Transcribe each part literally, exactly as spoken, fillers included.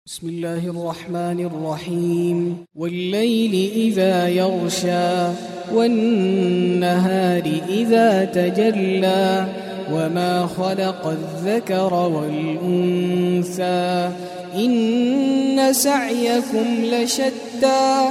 بسم الله الرحمن الرحيم والليل إذا يغشى والنهار إذا تجلى وما خلق الذكر والأنثى إن سعيكم لشتى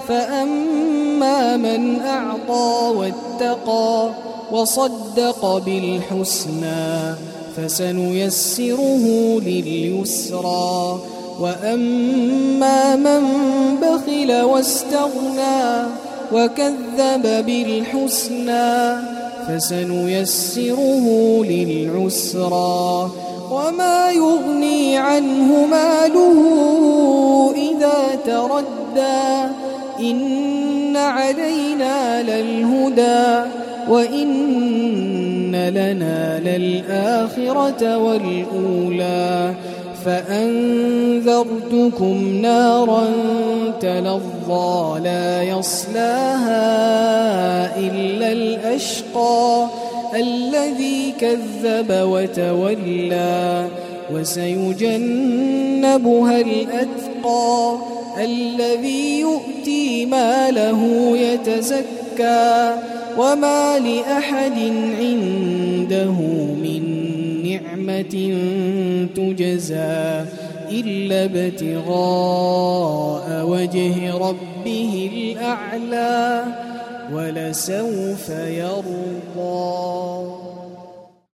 فأما من أعطى واتقى وصدق بالحسنى فسنيسره لليسرى وأما من بخل واستغنى وكذب بالحسنى فسنيسره للعسرى وما يغني عنه ماله إذا تردى إن علينا للهدى وإن لنا للآخرة والأولى فأنذرتكم نارا تلظى لا يصلاها إلا الأشقى الذي كذب وتولى وسيجنبها الأتقى الذي يؤتي ماله يتزكى وما لأحد عنده من نعمة تجزى إلا ابتغاء وجه ربه الأعلى ولسوف يرضى.